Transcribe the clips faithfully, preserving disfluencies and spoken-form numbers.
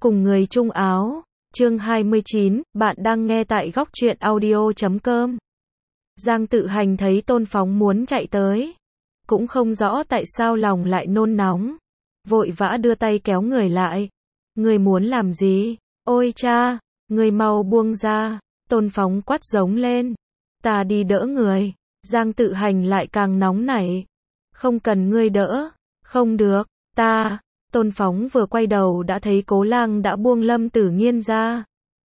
Cùng người chung áo, chương hai mươi chín, bạn đang nghe tại góc truyện audio chấm com. Giang Tự Hành thấy Tôn Phóng muốn chạy tới, cũng không rõ tại sao lòng lại nôn nóng, vội vã đưa tay kéo người lại. Người muốn làm gì? Ôi cha, người mau buông ra, Tôn Phóng quát giống lên. Ta đi đỡ người. Giang Tự Hành lại càng nóng nảy. Không cần ngươi đỡ. Không được, ta. Tôn Phóng vừa quay đầu đã thấy Cố Lang đã buông Lâm Tử Nghiên ra,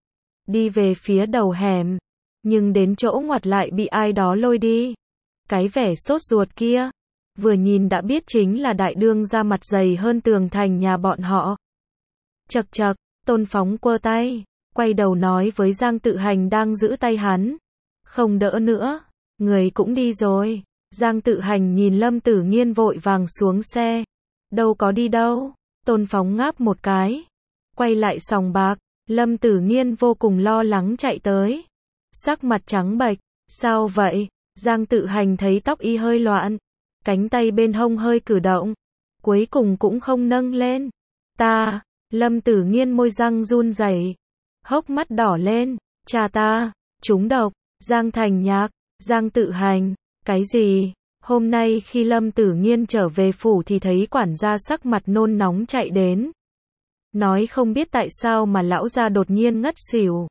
đi về phía đầu hẻm, nhưng đến chỗ ngoặt lại bị ai đó lôi đi. Cái vẻ sốt ruột kia, vừa nhìn đã biết chính là đại đương ra mặt dày hơn tường thành nhà bọn họ. Chậc chậc, Tôn Phóng quơ tay, quay đầu nói với Giang Tự Hành đang giữ tay hắn. Không đỡ nữa, người cũng đi rồi. Giang Tự Hành nhìn Lâm Tử Nghiên vội vàng xuống xe. Đâu có đi đâu. Tôn Phóng ngáp một cái, quay lại sòng bạc. Lâm Tử Nghiên vô cùng lo lắng chạy tới, sắc mặt trắng bệch. Sao vậy? Giang Tự Hành thấy tóc y hơi loạn, cánh tay bên hông hơi cử động, cuối cùng cũng không nâng lên. Ta, Lâm Tử Nghiên môi răng run rẩy, hốc mắt đỏ lên. Cha ta, trúng độc. Giang Thành Nhạc, Giang Tự Hành, cái gì? Hôm nay khi Lâm Tử Nghiên trở về phủ thì thấy quản gia sắc mặt nôn nóng chạy đến, nói không biết tại sao mà lão gia đột nhiên ngất xỉu.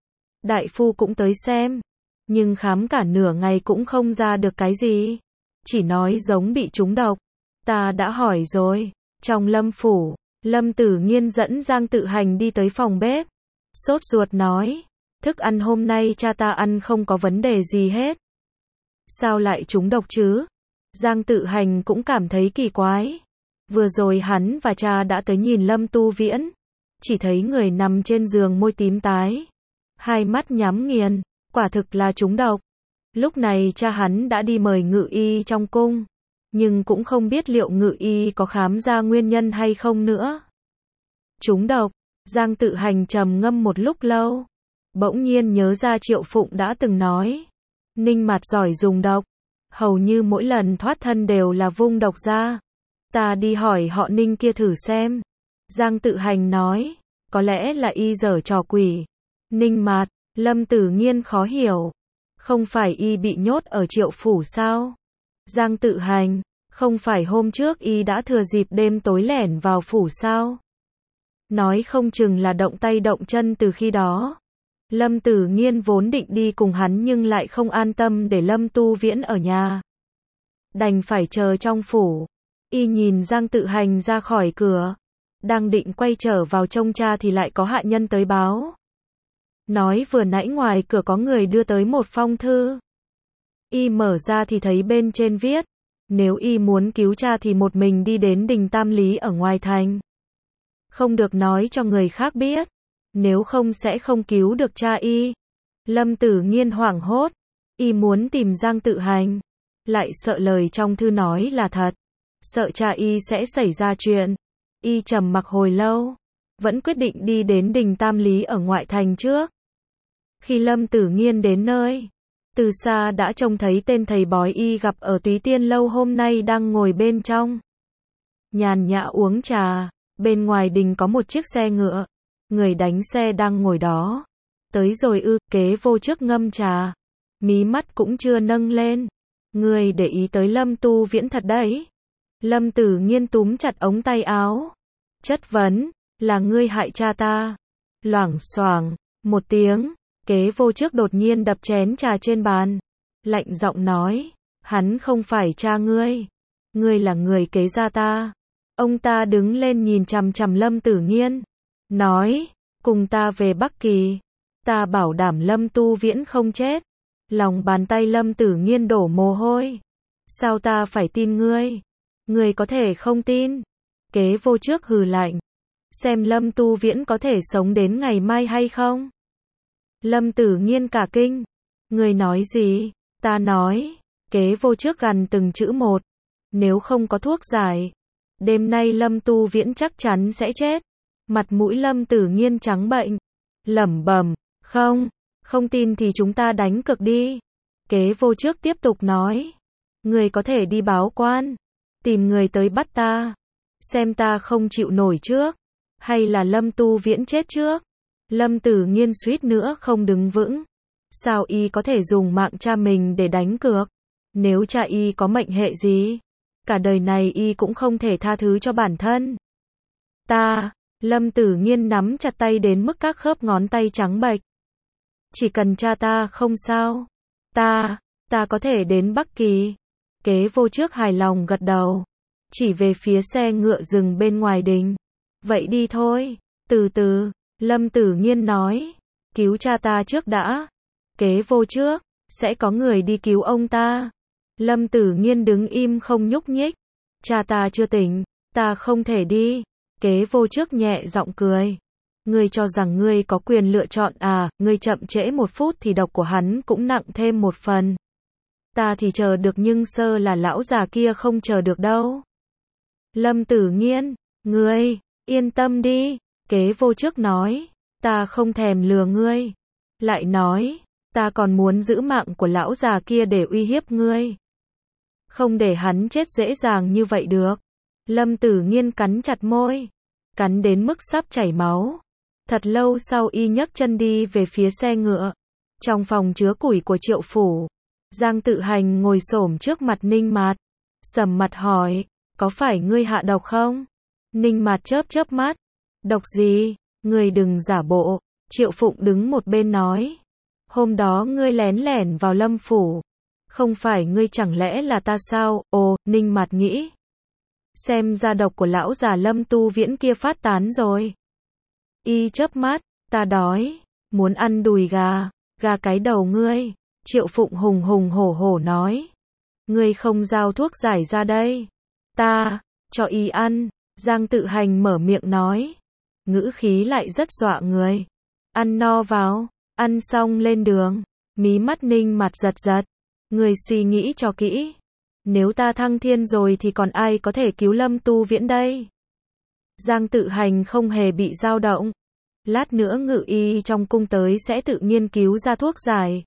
Đại phu cũng tới xem, nhưng khám cả nửa ngày cũng không ra được cái gì, chỉ nói giống bị trúng độc. Ta đã hỏi rồi. Trong Lâm phủ, Lâm Tử Nghiên dẫn Giang Tự Hành đi tới phòng bếp, sốt ruột nói, thức ăn hôm nay cha ta ăn không có vấn đề gì hết. Sao lại trúng độc chứ? Giang Tự Hành cũng cảm thấy kỳ quái. Vừa rồi hắn và cha đã tới nhìn Lâm Tu Viễn, chỉ thấy người nằm trên giường môi tím tái, hai mắt nhắm nghiền, quả thực là trúng độc. Lúc này cha hắn đã đi mời ngự y trong cung, nhưng cũng không biết liệu ngự y có khám ra nguyên nhân hay không nữa. Trúng độc. Giang Tự Hành trầm ngâm một lúc lâu, bỗng nhiên nhớ ra Triệu Phụng đã từng nói, Ninh Mạt giỏi dùng độc, hầu như mỗi lần thoát thân đều là vung độc ra. Ta đi hỏi họ Ninh kia thử xem. Giang Tự Hành nói, có lẽ là y giở trò quỷ. Ninh Mạt, Lâm Tử Nghiên khó hiểu, không phải y bị nhốt ở Triệu phủ sao? Giang Tự Hành, không phải hôm trước y đã thừa dịp đêm tối lẻn vào phủ sao? Nói không chừng là động tay động chân từ khi đó. Lâm Tử Nghiên vốn định đi cùng hắn nhưng lại không an tâm để Lâm Tu Viễn ở nhà, đành phải chờ trong phủ. Y nhìn Giang Tự Hành ra khỏi cửa, đang định quay trở vào trông cha thì lại có hạ nhân tới báo, nói vừa nãy ngoài cửa có người đưa tới một phong thư. Y mở ra thì thấy bên trên viết, nếu y muốn cứu cha thì một mình đi đến đình Tam Lý ở ngoài thành, không được nói cho người khác biết, nếu không sẽ không cứu được cha y. Lâm Tử Nghiên hoảng hốt, y muốn tìm Giang Tự Hành, lại sợ lời trong thư nói là thật, sợ cha y sẽ xảy ra chuyện. Y trầm mặc hồi lâu, vẫn quyết định đi đến đình Tam Lý ở ngoại thành trước. Khi Lâm Tử Nghiên đến nơi, từ xa đã trông thấy tên thầy bói y gặp ở Túy Tiên lâu hôm nay đang ngồi bên trong, nhàn nhã uống trà. Bên ngoài đình có một chiếc xe ngựa, người đánh xe đang ngồi đó. Tới rồi ư? Kế vô trước ngâm trà, mí mắt cũng chưa nâng lên. Người để ý tới Lâm Tu Viễn thật đấy. Lâm Tử Nghiên túm chặt ống tay áo, chất vấn, là ngươi hại cha ta. Loảng xoảng, một tiếng, kế vô trước đột nhiên đập chén trà trên bàn, lạnh giọng nói, hắn không phải cha ngươi, ngươi là người kế gia ta. Ông ta đứng lên nhìn chằm chằm Lâm Tử Nghiên, nói, cùng ta về Bắc Kỳ, ta bảo đảm Lâm Tu Viễn không chết. Lòng bàn tay Lâm Tử Nghiên đổ mồ hôi. Sao ta phải tin ngươi? Ngươi có thể không tin. Kế vô trước hừ lạnh, xem Lâm Tu Viễn có thể sống đến ngày mai hay không. Lâm Tử Nghiên cả kinh, ngươi nói gì? Ta nói, kế vô trước gằn từng chữ một, nếu không có thuốc giải, đêm nay Lâm Tu Viễn chắc chắn sẽ chết. Mặt mũi Lâm Tử Nghiên trắng bệch, lẩm bẩm, không, không tin thì chúng ta đánh cược đi. Kế vô trước tiếp tục nói, người có thể đi báo quan, tìm người tới bắt ta, xem ta không chịu nổi trước. Hay là Lâm Tu Viễn chết trước? Lâm Tử Nghiên suýt nữa không đứng vững. Sao y có thể dùng mạng cha mình để đánh cược? Nếu cha y có mệnh hệ gì, cả đời này y cũng không thể tha thứ cho bản thân. Ta, Lâm Tử Nghiên nắm chặt tay đến mức các khớp ngón tay trắng bệch. Chỉ cần cha ta không sao. Ta, ta có thể đến Bắc Kỳ. Kế Vô Trước hài lòng gật đầu. Chỉ về phía xe ngựa dừng bên ngoài đình. Vậy đi thôi. Từ từ, Lâm Tử Nghiên nói. Cứu cha ta trước đã. Kế Vô Trước, sẽ có người đi cứu ông ta. Lâm Tử Nghiên đứng im không nhúc nhích. Cha ta chưa tỉnh, ta không thể đi. Kế Vô Trước nhẹ giọng cười. Ngươi cho rằng ngươi có quyền lựa chọn à, ngươi chậm trễ một phút thì độc của hắn cũng nặng thêm một phần. Ta thì chờ được nhưng sơ là lão già kia không chờ được đâu. Lâm Tử Nghiên, ngươi, yên tâm đi. Kế Vô Trước nói, ta không thèm lừa ngươi. Lại nói, ta còn muốn giữ mạng của lão già kia để uy hiếp ngươi. Không để hắn chết dễ dàng như vậy được. Lâm Tử Nghiên cắn chặt môi, cắn đến mức sắp chảy máu. Thật lâu sau y nhấc chân đi về phía xe ngựa. Trong phòng chứa củi của Triệu phủ, Giang Tự Hành ngồi xổm trước mặt Ninh Mạt, sầm mặt hỏi, có phải ngươi hạ độc không? Ninh Mạt chớp chớp mắt, độc gì? Ngươi đừng giả bộ. Triệu Phụng đứng một bên nói, hôm đó ngươi lén lẻn vào Lâm phủ, không phải ngươi chẳng lẽ là ta sao? Ồ, Ninh Mạt nghĩ, xem ra độc của lão già Lâm Tu Viễn kia phát tán rồi. Y chớp mắt, ta đói, muốn ăn đùi gà, gà cái đầu ngươi. Triệu Phụng hùng hùng hổ hổ nói, ngươi không giao thuốc giải ra đây, ta cho y ăn. Giang Tự Hành mở miệng nói, ngữ khí lại rất dọa người. Ăn no vào, ăn xong lên đường. Mí mắt Ninh Mạt giật giật, ngươi suy nghĩ cho kỹ, nếu ta thăng thiên rồi thì còn ai có thể cứu Lâm Tu Viễn đây? Giang Tự Hành không hề bị dao động. Lát nữa ngự y trong cung tới sẽ tự nghiên cứu ra thuốc giải.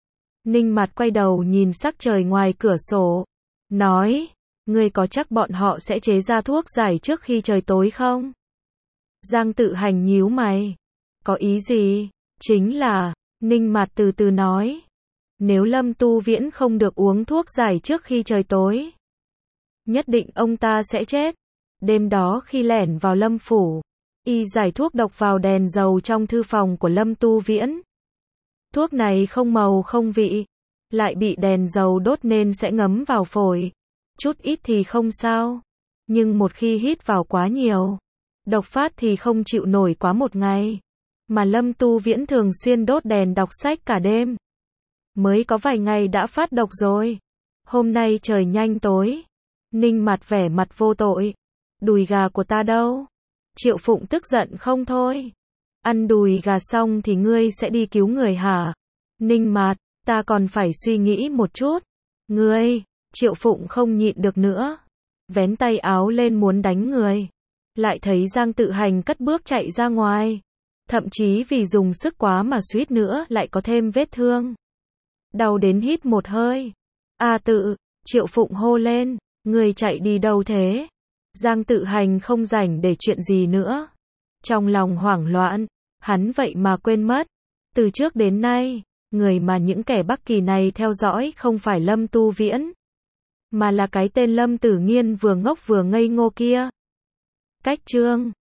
Ninh Mạt quay đầu nhìn sắc trời ngoài cửa sổ, nói, ngươi có chắc bọn họ sẽ chế ra thuốc giải trước khi trời tối không? Giang Tự Hành nhíu mày, có ý gì? Chính là, Ninh Mạt từ từ nói, nếu Lâm Tu Viễn không được uống thuốc giải trước khi trời tối, nhất định ông ta sẽ chết. Đêm đó khi lẻn vào Lâm phủ, y giải thuốc độc vào đèn dầu trong thư phòng của Lâm Tu Viễn. Thuốc này không màu không vị, lại bị đèn dầu đốt nên sẽ ngấm vào phổi. Chút ít thì không sao, nhưng một khi hít vào quá nhiều, độc phát thì không chịu nổi quá một ngày. Mà Lâm Tu Viễn thường xuyên đốt đèn đọc sách cả đêm, mới có vài ngày đã phát độc rồi. Hôm nay trời nhanh tối. Ninh Mạt vẻ mặt vô tội, đùi gà của ta đâu? Triệu Phụng tức giận không thôi, ăn đùi gà xong thì ngươi sẽ đi cứu người hả? Ninh Mạt, ta còn phải suy nghĩ một chút. Ngươi, Triệu Phụng không nhịn được nữa, vén tay áo lên muốn đánh người, lại thấy Giang Tự Hành cất bước chạy ra ngoài, thậm chí vì dùng sức quá mà suýt nữa lại có thêm vết thương. Đau đến hít một hơi. A Tự, Triệu Phụng hô lên, ngươi chạy đi đâu thế? Giang Tự Hành không rảnh để chuyện gì nữa. Trong lòng hoảng loạn, hắn vậy mà quên mất. Từ trước đến nay, người mà những kẻ Bắc Kỳ này theo dõi không phải Lâm Tu Viễn, mà là cái tên Lâm Tử Nghiên vừa ngốc vừa ngây ngô kia. Cách chương